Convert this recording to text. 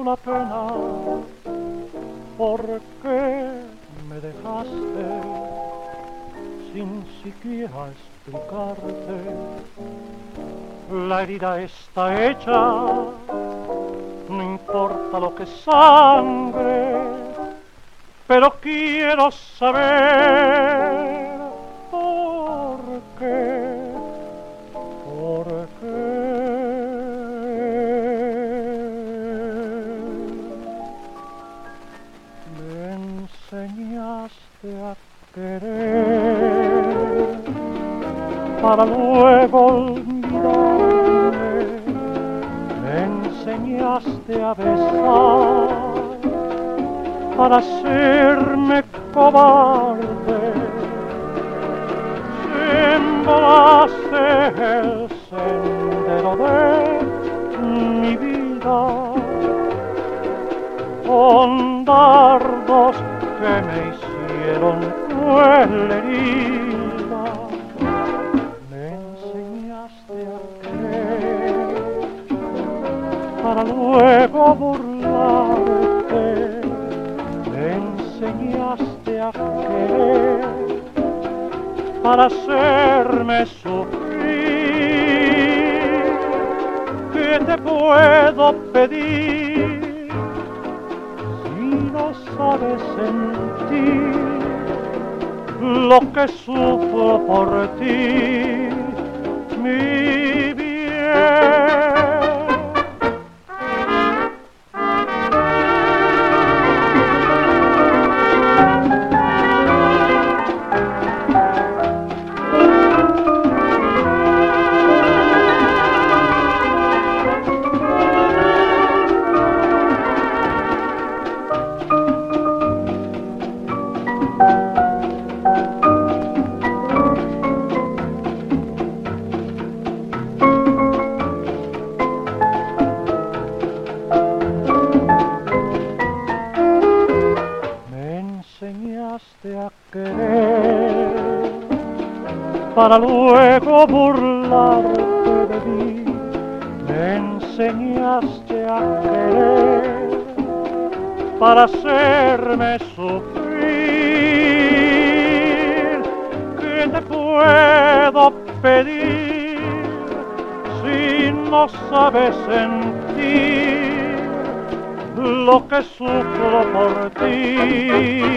la pena. ¿Por qué me dejaste sin siquiera explicarte? La herida está hecha, no importa lo que sangre, pero quiero saber por qué, por qué. Me enseñaste a querer para luego olvidarme, me enseñaste a besar para hacerme cobarde, sembraste el sendero de mi vida con dardos que me hicieron cruel herida. Me enseñaste a querer para luego burlarte, me enseñaste a querer para hacerme sufrir. ¿Qué te puedo pedir si no sabes sentir lo que sufro por ti, mi bien? A querer para luego burlarte de mí, me enseñaste a querer para hacerme sufrir. ¿Qué te puedo pedir si no sabes sentir lo que sufro por ti?